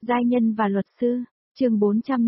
Giai nhân và luật sư, chương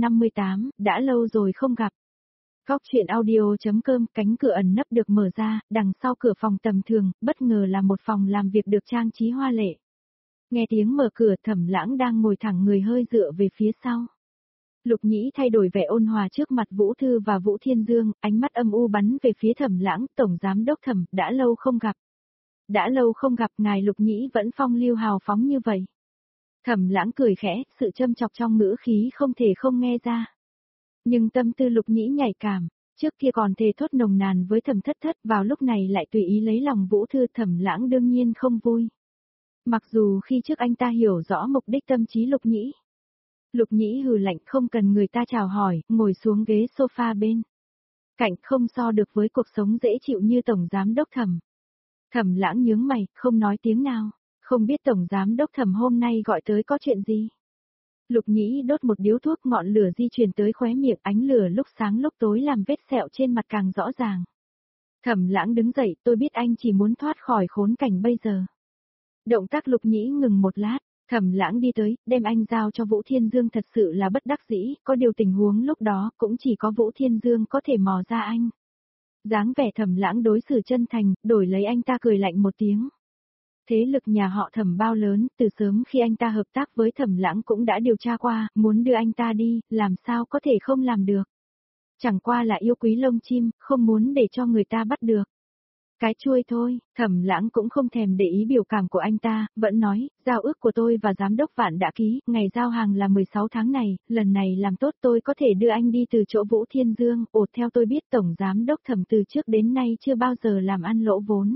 458, đã lâu rồi không gặp. Góc chuyện audio.com, cánh cửa ẩn nấp được mở ra, đằng sau cửa phòng tầm thường, bất ngờ là một phòng làm việc được trang trí hoa lệ. Nghe tiếng mở cửa, Thẩm Lãng đang ngồi thẳng người hơi dựa về phía sau. Lục Nhĩ thay đổi vẻ ôn hòa trước mặt Vũ Thư và Vũ Thiên Dương, ánh mắt âm u bắn về phía Thẩm Lãng, tổng giám đốc Thẩm, đã lâu không gặp. Đã lâu không gặp, ngài Lục Nhĩ vẫn phong lưu hào phóng như vậy. Thẩm Lãng cười khẽ, sự châm chọc trong ngữ khí không thể không nghe ra. Nhưng tâm tư Lục Nhĩ nhạy cảm, trước kia còn thề thốt nồng nàn với Thẩm Thất Thất, vào lúc này lại tùy ý lấy lòng Vũ Thư, Thẩm Lãng đương nhiên không vui. Mặc dù khi trước anh ta hiểu rõ mục đích tâm trí Lục Nhĩ. Lục Nhĩ hừ lạnh, không cần người ta chào hỏi, ngồi xuống ghế sofa bên cạnh, không so được với cuộc sống dễ chịu như tổng giám đốc Thẩm. Thẩm Lãng nhướng mày, không nói tiếng nào, không biết tổng giám đốc Thẩm hôm nay gọi tới có chuyện gì. Lục Nhĩ đốt một điếu thuốc, ngọn lửa di chuyển tới khóe miệng, ánh lửa lúc sáng lúc tối làm vết sẹo trên mặt càng rõ ràng. Thẩm Lãng đứng dậy, tôi biết anh chỉ muốn thoát khỏi khốn cảnh bây giờ. Động tác Lục Nhĩ ngừng một lát, Thẩm Lãng đi tới, đem anh giao cho Vũ Thiên Dương, thật sự là bất đắc dĩ, có điều tình huống lúc đó cũng chỉ có Vũ Thiên Dương có thể mò ra anh. Dáng vẻ Thẩm Lãng đối xử chân thành, đổi lấy anh ta cười lạnh một tiếng. Thế lực nhà họ Thẩm bao lớn, từ sớm khi anh ta hợp tác với Thẩm Lãng cũng đã điều tra qua, muốn đưa anh ta đi, làm sao có thể không làm được. Chẳng qua là yêu quý lông chim, không muốn để cho người ta bắt được. Cái chuôi thôi, Thẩm Lãng cũng không thèm để ý biểu cảm của anh ta, vẫn nói, giao ước của tôi và giám đốc Vạn đã ký, ngày giao hàng là 16 tháng này, lần này làm tốt tôi có thể đưa anh đi từ chỗ Vũ Thiên Dương, theo tôi biết tổng giám đốc Thẩm từ trước đến nay chưa bao giờ làm ăn lỗ vốn.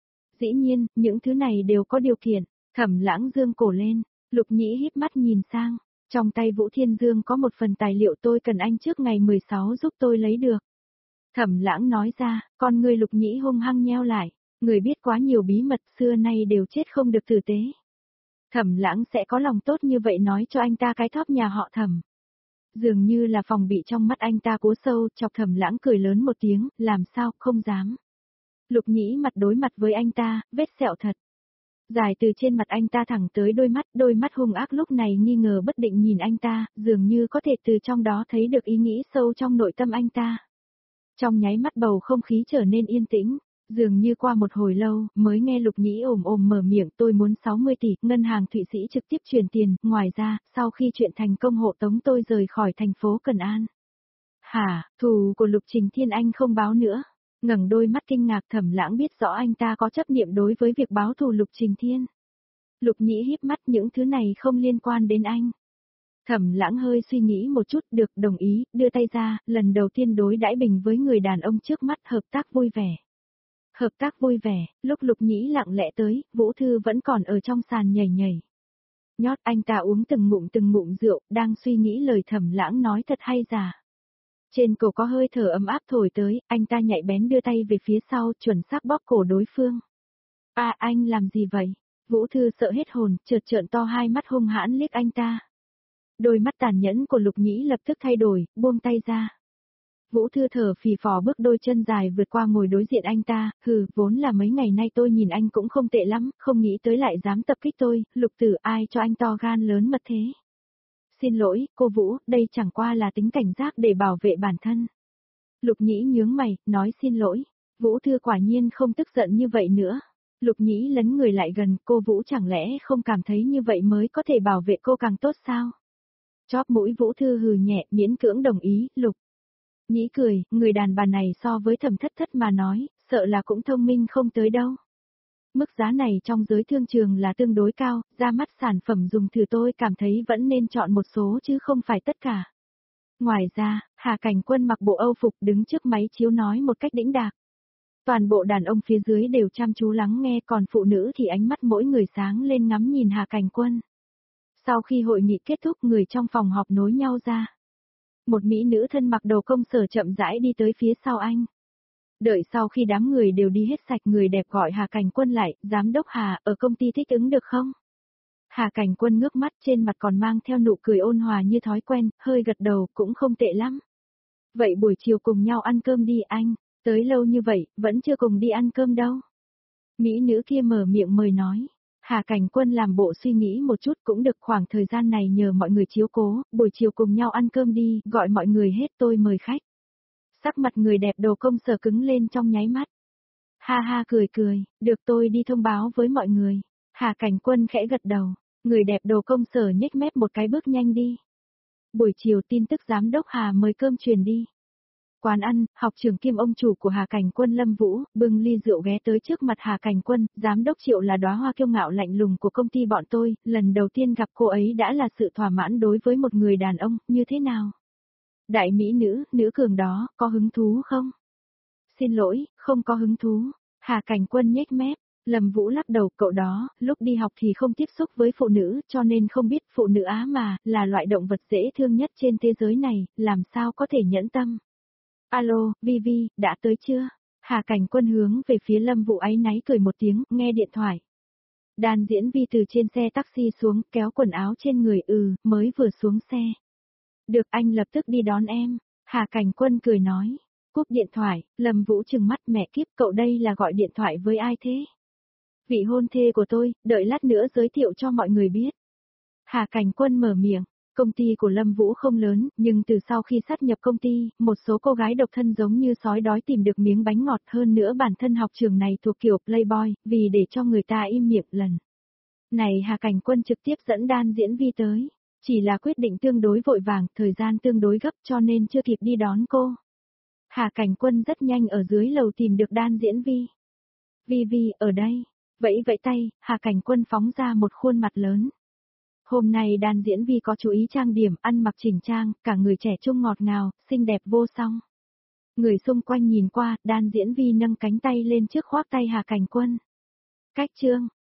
Dĩ nhiên, những thứ này đều có điều kiện. Thẩm Lãng dương cổ lên, Lục Nhĩ híp mắt nhìn sang, trong tay Vũ Thiên Dương có một phần tài liệu tôi cần anh trước ngày 16 giúp tôi lấy được. Thẩm Lãng nói ra, con người Lục Nhĩ hung hăng nheo lại, người biết quá nhiều bí mật xưa nay đều chết không được tử tế. Thẩm Lãng sẽ có lòng tốt như vậy nói cho anh ta cái thóp nhà họ Thẩm. Dường như là phòng bị trong mắt anh ta cố sâu, chọc Thẩm Lãng cười lớn một tiếng, làm sao, không dám. Lục Nhĩ mặt đối mặt với anh ta, vết sẹo thật. Dài từ trên mặt anh ta thẳng tới đôi mắt hung ác lúc này nghi ngờ bất định nhìn anh ta, dường như có thể từ trong đó thấy được ý nghĩ sâu trong nội tâm anh ta. Trong nháy mắt bầu không khí trở nên yên tĩnh, dường như qua một hồi lâu, mới nghe Lục Nhĩ ồm ồm mở miệng, tôi muốn 60 tỷ, ngân hàng Thụy Sĩ trực tiếp chuyển tiền, ngoài ra, sau khi chuyện thành công hộ tống tôi rời khỏi thành phố Cần An. Hả, thù của Lục Trình Thiên anh không báo nữa. Ngẩng đôi mắt kinh ngạc, Thẩm Lãng biết rõ anh ta có chấp niệm đối với việc báo thù Lục Trình Thiên. Lục Nhĩ híp mắt, những thứ này không liên quan đến anh. Thẩm Lãng hơi suy nghĩ một chút, được, đồng ý, đưa tay ra, lần đầu tiên đối đãi bình với người đàn ông trước mắt, hợp tác vui vẻ. Hợp tác vui vẻ, lúc Lục Nhĩ lặng lẽ tới, Vũ Thư vẫn còn ở trong sàn nhảy nhảy. Nhót, anh ta uống từng ngụm rượu, đang suy nghĩ lời Thẩm Lãng nói thật hay giả. Trên cổ có hơi thở ấm áp thổi tới, anh ta nhạy bén đưa tay về phía sau, chuẩn xác bóp cổ đối phương. À, anh làm gì vậy? Vũ Thư sợ hết hồn, chợt trợn to hai mắt hung hãn liếc anh ta. Đôi mắt tàn nhẫn của Lục Nhĩ lập tức thay đổi, buông tay ra. Vũ Thư thở phì phò bước đôi chân dài vượt qua ngồi đối diện anh ta, vốn là mấy ngày nay tôi nhìn anh cũng không tệ lắm, không nghĩ tới lại dám tập kích tôi, Lục Tử, ai cho anh to gan lớn mật thế? Xin lỗi, cô Vũ, đây chẳng qua là tính cảnh giác để bảo vệ bản thân. Lục Nhĩ nhướng mày, nói xin lỗi. Vũ Thư quả nhiên không tức giận như vậy nữa. Lục Nhĩ lấn người lại gần, cô Vũ chẳng lẽ không cảm thấy như vậy mới có thể bảo vệ cô càng tốt sao? Chóp mũi Vũ Thư hừ nhẹ, miễn cưỡng đồng ý, Lục Nhĩ cười, người đàn bà này so với Thẩm Thất Thất mà nói, sợ là cũng thông minh không tới đâu. Mức giá này trong giới thương trường là tương đối cao, ra mắt sản phẩm dùng thử tôi cảm thấy vẫn nên chọn một số chứ không phải tất cả. Ngoài ra, Hà Cảnh Quân mặc bộ Âu phục đứng trước máy chiếu nói một cách đĩnh đạc. Toàn bộ đàn ông phía dưới đều chăm chú lắng nghe, còn phụ nữ thì ánh mắt mỗi người sáng lên ngắm nhìn Hà Cảnh Quân. Sau khi hội nghị kết thúc, người trong phòng họp nối nhau ra. Một mỹ nữ thân mặc đồ công sở chậm rãi đi tới phía sau anh. Đợi sau khi đám người đều đi hết sạch, người đẹp gọi Hà Cảnh Quân lại, giám đốc Hà, ở công ty thích ứng được không? Hà Cảnh Quân ngước mắt, trên mặt còn mang theo nụ cười ôn hòa như thói quen, hơi gật đầu, cũng không tệ lắm. Vậy buổi chiều cùng nhau ăn cơm đi anh, tới lâu như vậy, vẫn chưa cùng đi ăn cơm đâu. Mỹ nữ kia mở miệng mời nói. Hà Cảnh Quân làm bộ suy nghĩ một chút cũng được, khoảng thời gian này nhờ mọi người chiếu cố, buổi chiều cùng nhau ăn cơm đi, gọi mọi người hết tôi mời khách. Sắc mặt người đẹp đồ công sở cứng lên trong nháy mắt. Ha ha cười cười, được tôi đi thông báo với mọi người. Hà Cảnh Quân khẽ gật đầu, người đẹp đồ công sở nhếch mép một cái bước nhanh đi. Buổi chiều tin tức giám đốc Hà mời cơm truyền đi. Quán ăn, học trưởng kiêm ông chủ của Hà Cảnh Quân Lâm Vũ, bưng ly rượu ghé tới trước mặt Hà Cảnh Quân, giám đốc Triệu là đóa hoa kiêu ngạo lạnh lùng của công ty bọn tôi, lần đầu tiên gặp cô ấy đã là sự thỏa mãn đối với một người đàn ông, như thế nào? Đại mỹ nữ, nữ cường đó, có hứng thú không? Xin lỗi, không có hứng thú. Hà Cảnh Quân nhếch mép, Lâm Vũ lắc đầu, cậu đó, lúc đi học thì không tiếp xúc với phụ nữ, cho nên không biết phụ nữ Á mà, là loại động vật dễ thương nhất trên thế giới này, làm sao có thể nhẫn tâm. Alo, Vivi, đã tới chưa? Hà Cảnh Quân hướng về phía Lâm Vũ áy náy cười một tiếng, nghe điện thoại. Đàn diễn Vi từ trên xe taxi xuống, kéo quần áo trên người, mới vừa xuống xe. Được, anh lập tức đi đón em. Hà Cảnh Quân cười nói. Cúp điện thoại, Lâm Vũ trừng mắt, mẹ kiếp, cậu đây là gọi điện thoại với ai thế? Vị hôn thê của tôi, đợi lát nữa giới thiệu cho mọi người biết. Hà Cảnh Quân mở miệng. Công ty của Lâm Vũ không lớn, nhưng từ sau khi sát nhập công ty, một số cô gái độc thân giống như sói đói tìm được miếng bánh ngọt, hơn nữa bản thân học trường này thuộc kiểu playboy, vì để cho người ta im miệng lần. Này Hà Cảnh Quân trực tiếp dẫn Đan Diễn Vi tới, chỉ là quyết định tương đối vội vàng, thời gian tương đối gấp cho nên chưa kịp đi đón cô. Hà Cảnh Quân rất nhanh ở dưới lầu tìm được Đan Diễn Vi. Vi Vi, ở đây. Vẫy vẫy tay, Hà Cảnh Quân phóng ra một khuôn mặt lớn. Hôm nay Đan Diễn Vi có chú ý trang điểm, ăn mặc chỉnh trang, cả người trẻ trung ngọt ngào, xinh đẹp vô song. Người xung quanh nhìn qua, Đan Diễn Vi nâng cánh tay lên trước khoác tay Hà Cảnh Quân. Cách chương